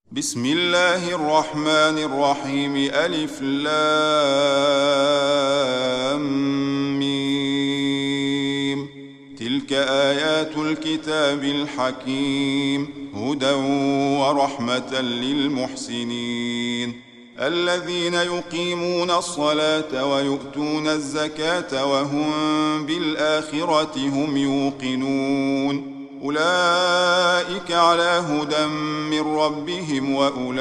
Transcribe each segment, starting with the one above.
بسم الله الرحمن الرحيم. ألف لام ميم. تلك آيات الكتاب الحكيم، هدى ورحمة للمحسنين الذين يقيمون الصلاة ويؤتون الزكاة وهم بالآخرة هم يوقنون. أولئك على هدى من ربهم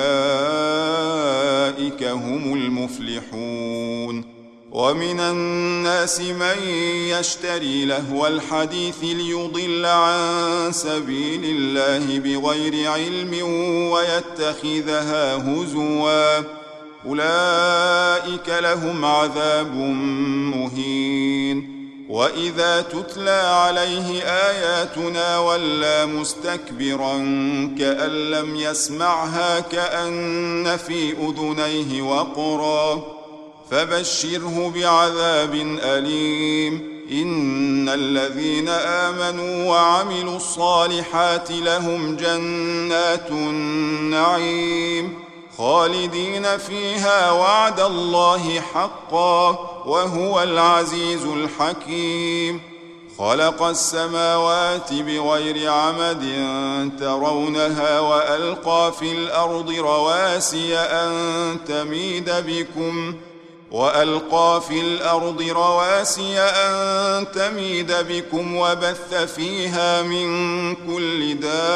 وأولئك هم المفلحون. ومن الناس من يشتري لهو الحديث ليضل عن سبيل الله بغير علم ويتخذها هزوا، أولئك لهم عذاب مهين. وإذا تتلى عليه آياتنا ولى مستكبرا كأن لم يسمعها كأن في أذنيه وقرا، فبشره بعذاب أليم. إن الذين آمنوا وعملوا الصالحات لهم جنات النعيم خالدين فيها، وعد الله حقا وهو العزيز الحكيم. خلق السماوات بغير عمد ترونها وألقى في الأرض رواسي أن تميد بكم وبث فيها من كل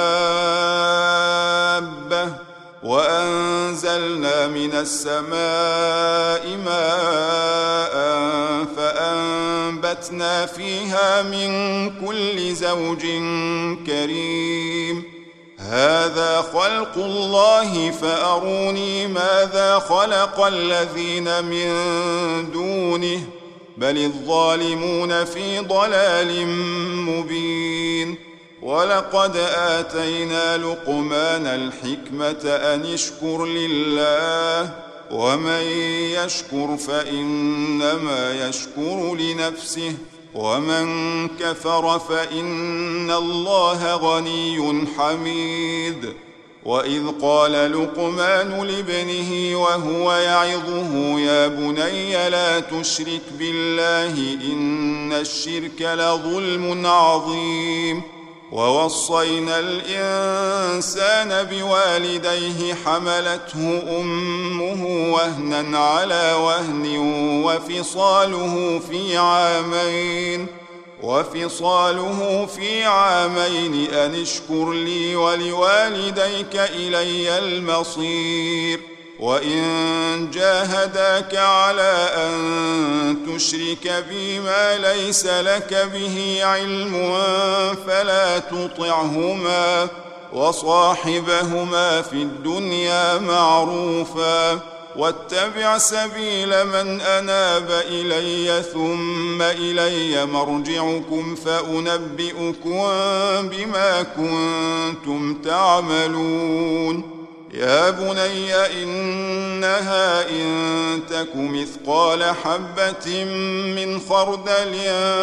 دابة، وأنزلنا من السماء ماء فأنبتنا فيها من كل زوج كريم. هذا خلق الله فأروني ماذا خلق الذين من دونه، بل الظالمون في ضلال مبين. ولقد آتينا لقمان الحكمة أن اشكر لله، ومن يشكر فإنما يشكر لنفسه، ومن كفر فإن الله غني حميد. وإذ قال لقمان لابنه وهو يعظه يا بني لا تشرك بالله إن الشرك لظلم عظيم. ووصينا الإنسان بوالديه حملته أمه وهنا على وهن وفصاله في عامين أن اشكر لي ولوالديك إلي المصير. وإن جاهداك على أن تشرك بي ما ليس لك به علم فلا تطعهما، وصاحبهما في الدنيا معروفا، واتبع سبيل من أناب إلي ثم إلي مرجعكم فأنبئكم بما كنتم تعملون. يا بني إنها إن تك مثقال حبة من خردل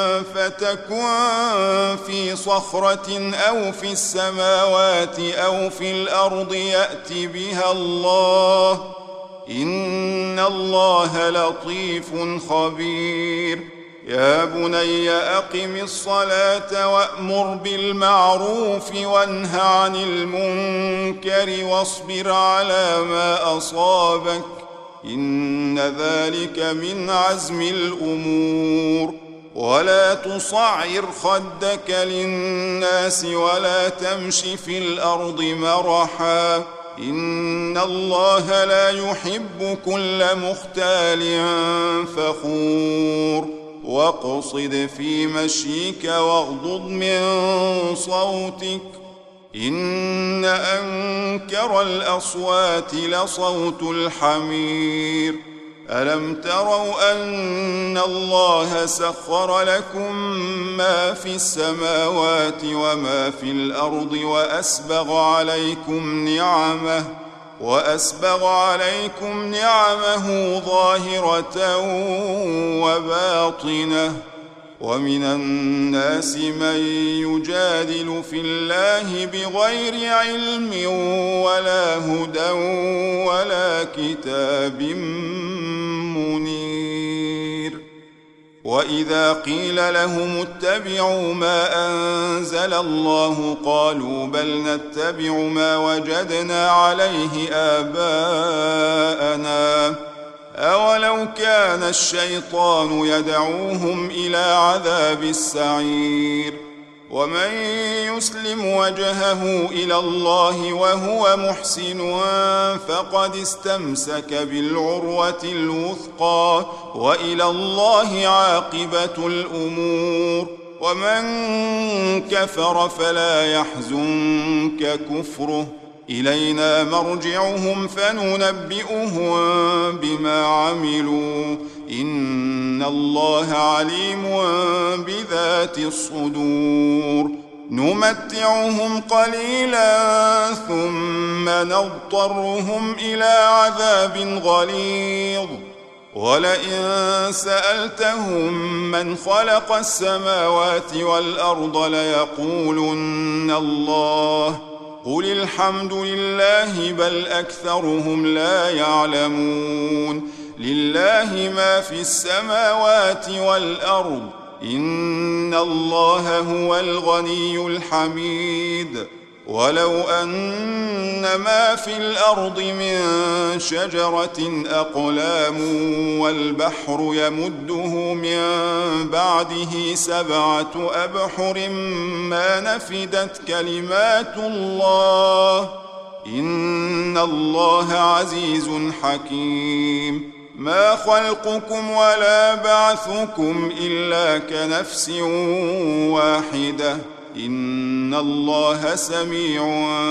فتكن في صخرة أو في السماوات أو في الأرض يأت بها الله، إن الله لطيف خبير. يا بني أقم الصلاة وأمر بالمعروف وانه عن المنكر واصبر على ما أصابك، إن ذلك من عزم الأمور. ولا تصعر خدك للناس ولا تمش في الأرض مرحا، إن الله لا يحب كل مختال فخور. واقصد في مشيك واغضض من صوتك، إن أنكر الأصوات لصوت الحمير. ألم تروا أن الله سخر لكم ما في السماوات وما في الأرض وأسبغ عليكم نعمه ظاهرة وباطنة، ومن الناس من يجادل في الله بغير علم ولا هدى ولا كتاب منير. وإذا قيل لهم اتبعوا ما أنزل الله قالوا بل نتبع ما وجدنا عليه آباءنا أولو كان الشيطان يدعوهم إلى عذاب السعير. ومن يسلم وجهه إلى الله وهو محسن فقد استمسك بالعروة الوثقى وإلى الله عاقبة الأمور. ومن كفر فلا يحزنك كفره إلينا مرجعهم فننبئهم بما عملوا إن الله عليم بذات الصدور. نمتعهم قليلا ثم نضطرهم إلى عذاب غليظ. ولئن سألتهم من خلق السماوات والأرض ليقولن الله قل الحمد لله بل أكثرهم لا يعلمون. لله ما في السماوات والأرض إن الله هو الغني الحميد. ولو أن ما في الأرض من شجرة أقلام والبحر يمده من بعده 7 أبحر ما نفدت كلمات الله إن الله عزيز حكيم. ما خلقكم ولا بعثكم إلا كنفس واحدة إن الله سميع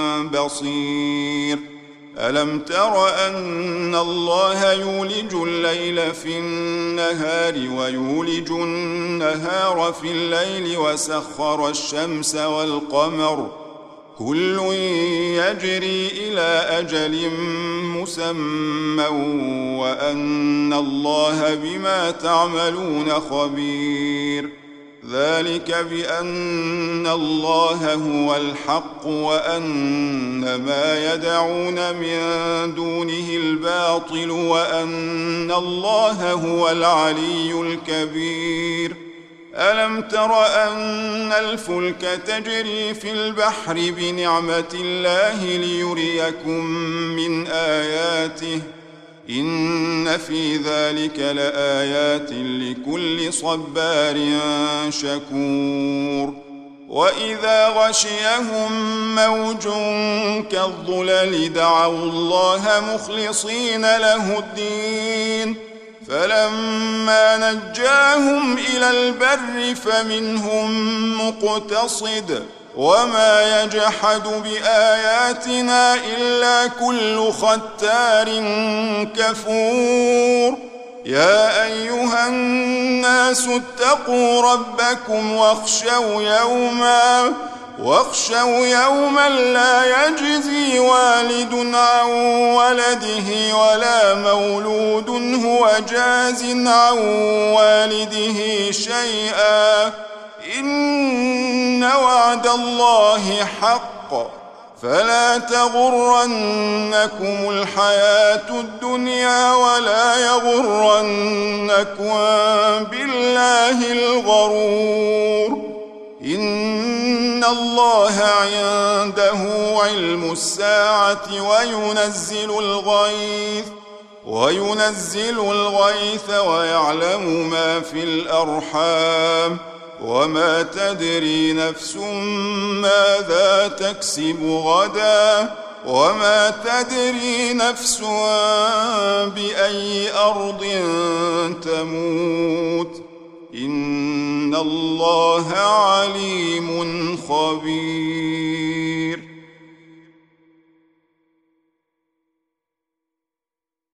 بصير. ألم تر أن الله يولج الليل في النهار ويولج النهار في الليل وسخر الشمس والقمر كل يجري إلى أجل مسمى وأن الله بما تعملون خبير. ذلك بأن الله هو الحق وأن ما يدعون من دونه الباطل وأن الله هو العلي الكبير. ألم تر أن الفلك تجري في البحر بنعمة الله ليريكم من آياته إن في ذلك لآيات لكل صبار شكور. وإذا غشيهم موج كالظلل دعوا الله مخلصين له الدين فلما نجاهم إلى البر فمنهم مقتصد وما يجحد بآياتنا إلا كل ختار كفور. يا أيها الناس اتقوا ربكم واخشوا يوما لا يجزي والد عن ولده ولا مولود هو جاز عن والده شيئا إن وعد الله حق فلا تغرنكم الحياة الدنيا ولا يغرنكم بالله الغرور. إن الله عنده علم الساعة وينزل الغيث ويعلم ما في الأرحام وما تدري نفس ماذا تكسب غدا وما تدري نفس بأي أرض تموت إن الله عليم خبير.